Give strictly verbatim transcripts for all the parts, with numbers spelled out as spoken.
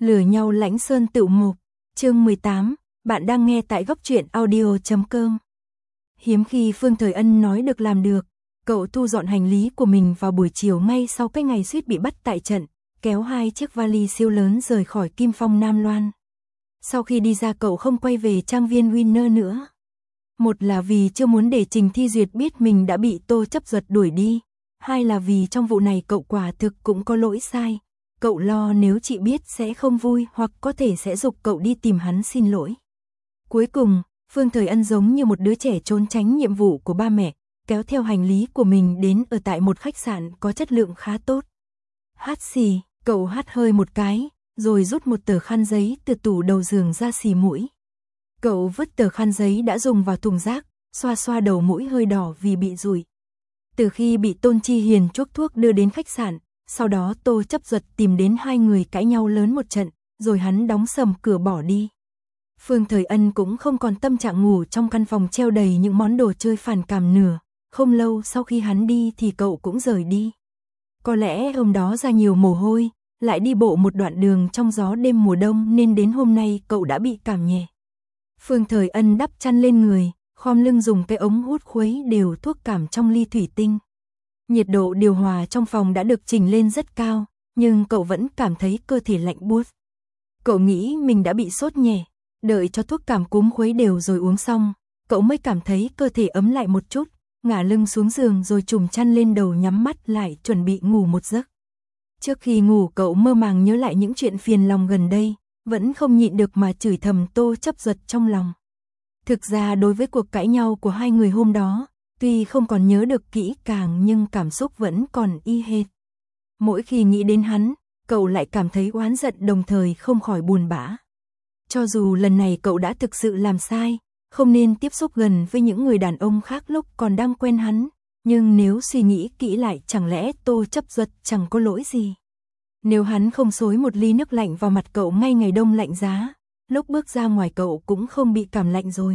Lừa nhau Lãnh Sơn Tựu Mục, chương mười tám, bạn đang nghe tại góc truyện audio chấm com. Hiếm khi Phương Thời Ân nói được làm được, cậu thu dọn hành lý của mình vào buổi chiều ngay sau cái ngày suýt bị bắt tại trận, kéo hai chiếc vali siêu lớn rời khỏi Kim Phong Nam Loan. Sau khi đi ra cậu không quay về trang viên Winner nữa. Một là vì chưa muốn để Trình Thi Duyệt biết mình đã bị Tô Chấp Duật đuổi đi, hai là vì trong vụ này cậu quả thực cũng có lỗi sai. Cậu lo nếu chị biết sẽ không vui hoặc có thể sẽ giục cậu đi tìm hắn xin lỗi. Cuối cùng, Phương Thời Ân giống như một đứa trẻ trốn tránh nhiệm vụ của ba mẹ, kéo theo hành lý của mình đến ở tại một khách sạn có chất lượng khá tốt. Hát xì, cậu hắt hơi một cái, rồi rút một tờ khăn giấy từ tủ đầu giường ra xì mũi. Cậu vứt tờ khăn giấy đã dùng vào thùng rác, xoa xoa đầu mũi hơi đỏ vì bị rủi. Từ khi bị Tôn Chi Hiền chuốc thuốc đưa đến khách sạn, sau đó Tô Chấp Duật tìm đến hai người cãi nhau lớn một trận, rồi hắn đóng sầm cửa bỏ đi. Phương Thời Ân cũng không còn tâm trạng ngủ trong căn phòng treo đầy những món đồ chơi phản cảm nữa. Không lâu sau khi hắn đi thì cậu cũng rời đi. Có lẽ hôm đó ra nhiều mồ hôi, lại đi bộ một đoạn đường trong gió đêm mùa đông nên đến hôm nay cậu đã bị cảm nhẹ. Phương Thời Ân đắp chăn lên người, khom lưng dùng cái ống hút khuấy đều thuốc cảm trong ly thủy tinh. Nhiệt độ điều hòa trong phòng đã được chỉnh lên rất cao, nhưng cậu vẫn cảm thấy cơ thể lạnh buốt. Cậu nghĩ mình đã bị sốt nhẹ, đợi cho thuốc cảm cúm khuấy đều rồi uống xong, cậu mới cảm thấy cơ thể ấm lại một chút, ngả lưng xuống giường rồi trùm chăn lên đầu nhắm mắt lại chuẩn bị ngủ một giấc. Trước khi ngủ cậu mơ màng nhớ lại những chuyện phiền lòng gần đây, vẫn không nhịn được mà chửi thầm Tô Chấp Duật trong lòng. Thực ra đối với cuộc cãi nhau của hai người hôm đó, tuy không còn nhớ được kỹ càng nhưng cảm xúc vẫn còn y hệt. Mỗi khi nghĩ đến hắn, cậu lại cảm thấy oán giận đồng thời không khỏi buồn bã. Cho dù lần này cậu đã thực sự làm sai, không nên tiếp xúc gần với những người đàn ông khác lúc còn đang quen hắn, nhưng nếu suy nghĩ kỹ lại chẳng lẽ Tô Chấp Duật chẳng có lỗi gì. Nếu hắn không xối một ly nước lạnh vào mặt cậu ngay ngày đông lạnh giá, lúc bước ra ngoài cậu cũng không bị cảm lạnh rồi.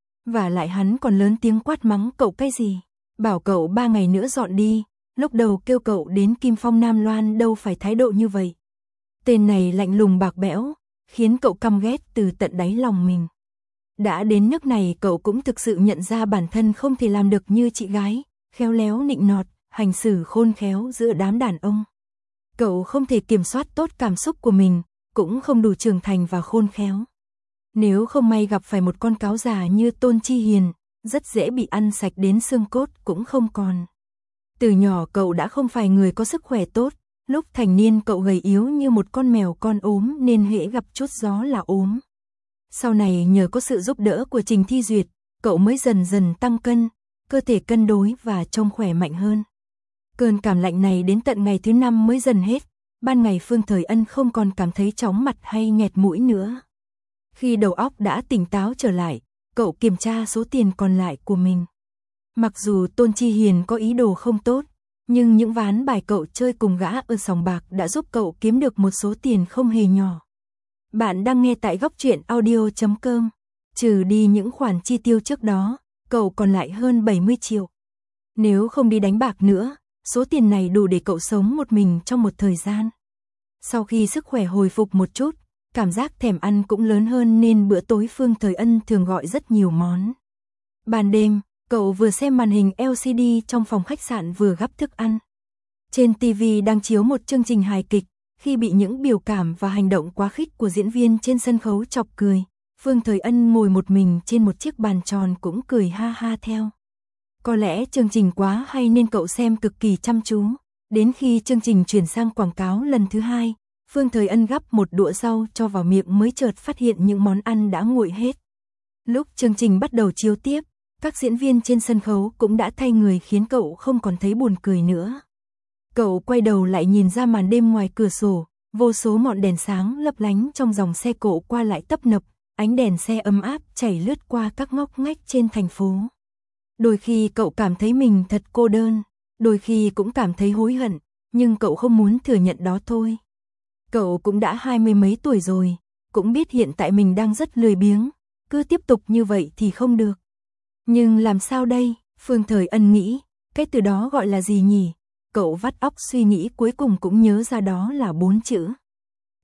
Và lại hắn còn lớn tiếng quát mắng cậu cái gì, bảo cậu ba ngày nữa dọn đi, lúc đầu kêu cậu đến Kim Phong Nam Loan đâu phải thái độ như vậy. Tên này lạnh lùng bạc bẽo, khiến cậu căm ghét từ tận đáy lòng mình. Đã đến nước này cậu cũng thực sự nhận ra bản thân không thể làm được như chị gái, khéo léo nịnh nọt, hành xử khôn khéo giữa đám đàn ông. Cậu không thể kiểm soát tốt cảm xúc của mình, cũng không đủ trưởng thành và khôn khéo. Nếu không may gặp phải một con cáo già như Tôn Chi Hiền, rất dễ bị ăn sạch đến xương cốt cũng không còn. Từ nhỏ cậu đã không phải người có sức khỏe tốt, lúc thành niên cậu gầy yếu như một con mèo con ốm nên hễ gặp chút gió là ốm. Sau này nhờ có sự giúp đỡ của Trình Thi Duyệt, cậu mới dần dần tăng cân, cơ thể cân đối và trông khỏe mạnh hơn. Cơn cảm lạnh này đến tận ngày thứ năm mới dần hết, ban ngày Phương Thời Ân không còn cảm thấy chóng mặt hay nghẹt mũi nữa. Khi đầu óc đã tỉnh táo trở lại, cậu kiểm tra số tiền còn lại của mình. Mặc dù Tôn Chi Hiền có ý đồ không tốt, nhưng những ván bài cậu chơi cùng gã ở sòng bạc đã giúp cậu kiếm được một số tiền không hề nhỏ. Bạn đang nghe tại góc truyện audio chấm com. Trừ đi những khoản chi tiêu trước đó, cậu còn lại hơn bảy mươi triệu. Nếu không đi đánh bạc nữa, số tiền này đủ để cậu sống một mình trong một thời gian. Sau khi sức khỏe hồi phục một chút, cảm giác thèm ăn cũng lớn hơn nên bữa tối Phương Thời Ân thường gọi rất nhiều món. Ban đêm, cậu vừa xem màn hình lờ xê đê trong phòng khách sạn vừa gắp thức ăn. Trên ti vi đang chiếu một chương trình hài kịch, khi bị những biểu cảm và hành động quá khích của diễn viên trên sân khấu chọc cười, Phương Thời Ân ngồi một mình trên một chiếc bàn tròn cũng cười ha ha theo. Có lẽ chương trình quá hay nên cậu xem cực kỳ chăm chú, đến khi chương trình chuyển sang quảng cáo lần thứ hai, Phương Thời Ân gắp một đũa rau cho vào miệng mới chợt phát hiện những món ăn đã nguội hết. Lúc chương trình bắt đầu chiếu tiếp, các diễn viên trên sân khấu cũng đã thay người khiến cậu không còn thấy buồn cười nữa. Cậu quay đầu lại nhìn ra màn đêm ngoài cửa sổ, vô số ngọn đèn sáng lấp lánh trong dòng xe cộ qua lại tấp nập, ánh đèn xe ấm áp chảy lướt qua các ngóc ngách trên thành phố. Đôi khi cậu cảm thấy mình thật cô đơn, đôi khi cũng cảm thấy hối hận, nhưng cậu không muốn thừa nhận đó thôi. Cậu cũng đã hai mươi mấy tuổi rồi, cũng biết hiện tại mình đang rất lười biếng, cứ tiếp tục như vậy thì không được. Nhưng làm sao đây? Phương Thời Ân nghĩ, cái từ đó gọi là gì nhỉ? Cậu vắt óc suy nghĩ cuối cùng cũng nhớ ra đó là bốn chữ.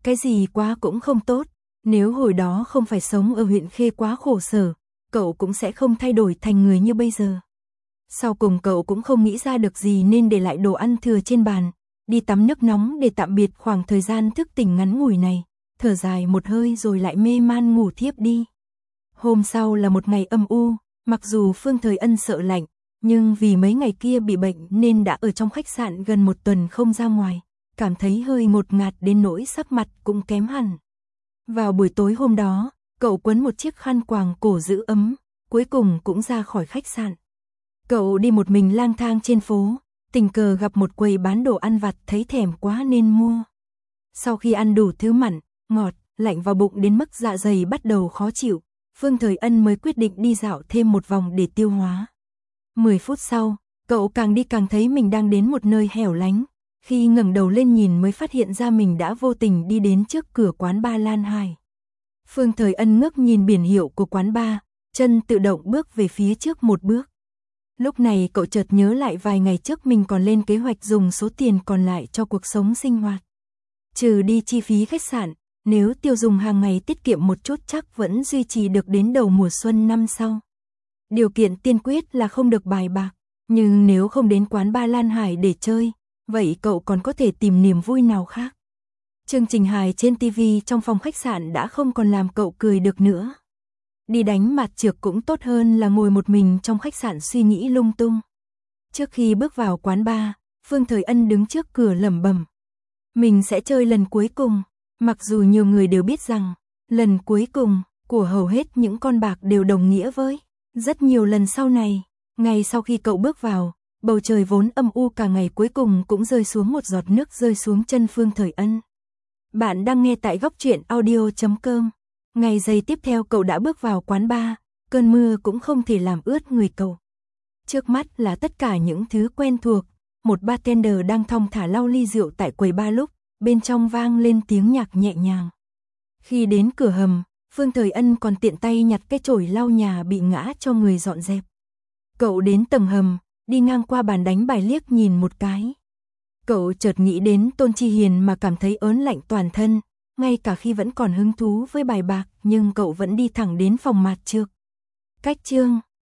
Cái gì quá cũng không tốt, nếu hồi đó không phải sống ở huyện Khê quá khổ sở, cậu cũng sẽ không thay đổi thành người như bây giờ. Sau cùng cậu cũng không nghĩ ra được gì nên để lại đồ ăn thừa trên bàn, đi tắm nước nóng để tạm biệt khoảng thời gian thức tỉnh ngắn ngủi này, thở dài một hơi rồi lại mê man ngủ thiếp đi. Hôm sau là một ngày âm u, mặc dù Phương Thời Ân sợ lạnh, nhưng vì mấy ngày kia bị bệnh nên đã ở trong khách sạn gần một tuần không ra ngoài, cảm thấy hơi ngột ngạt đến nỗi sắc mặt cũng kém hẳn. Vào buổi tối hôm đó, cậu quấn một chiếc khăn quàng cổ giữ ấm, cuối cùng cũng ra khỏi khách sạn. Cậu đi một mình lang thang trên phố, tình cờ gặp một quầy bán đồ ăn vặt thấy thèm quá nên mua. Sau khi ăn đủ thứ mặn, ngọt, lạnh vào bụng đến mức dạ dày bắt đầu khó chịu, Phương Thời Ân mới quyết định đi dạo thêm một vòng để tiêu hóa. Mười phút sau, cậu càng đi càng thấy mình đang đến một nơi hẻo lánh. Khi ngẩng đầu lên nhìn mới phát hiện ra mình đã vô tình đi đến trước cửa quán bar Lan Hải. Phương Thời Ân ngước nhìn biển hiệu của quán bar, chân tự động bước về phía trước một bước. Lúc này cậu chợt nhớ lại vài ngày trước mình còn lên kế hoạch dùng số tiền còn lại cho cuộc sống sinh hoạt. Trừ đi chi phí khách sạn, nếu tiêu dùng hàng ngày tiết kiệm một chút chắc vẫn duy trì được đến đầu mùa xuân năm sau. Điều kiện tiên quyết là không được bài bạc, nhưng nếu không đến quán bar Lan Hải để chơi, vậy cậu còn có thể tìm niềm vui nào khác. Chương trình hài trên ti vi trong phòng khách sạn đã không còn làm cậu cười được nữa. Đi đánh mặt trược cũng tốt hơn là ngồi một mình trong khách sạn suy nghĩ lung tung. Trước khi bước vào quán bar, Phương Thời Ân đứng trước cửa lẩm bẩm. Mình sẽ chơi lần cuối cùng, mặc dù nhiều người đều biết rằng, lần cuối cùng của hầu hết những con bạc đều đồng nghĩa với rất nhiều lần sau này. Ngay sau khi cậu bước vào, bầu trời vốn âm u cả ngày cuối cùng cũng rơi xuống một giọt nước rơi xuống chân Phương Thời Ân. Bạn đang nghe tại góc truyện audio chấm com. Ngày giây tiếp theo cậu đã bước vào quán bar, cơn mưa cũng không thể làm ướt người cậu. Trước mắt là tất cả những thứ quen thuộc, một bartender đang thong thả lau ly rượu tại quầy bar lúc, bên trong vang lên tiếng nhạc nhẹ nhàng. Khi đến cửa hầm, Phương Thời Ân còn tiện tay nhặt cái chổi lau nhà bị ngã cho người dọn dẹp. Cậu đến tầng hầm, đi ngang qua bàn đánh bài liếc nhìn một cái. Cậu chợt nghĩ đến Tôn Chi Hiền mà cảm thấy ớn lạnh toàn thân, ngay cả khi vẫn còn hứng thú với bài bạc nhưng cậu vẫn đi thẳng đến phòng mặt trược. Cách chương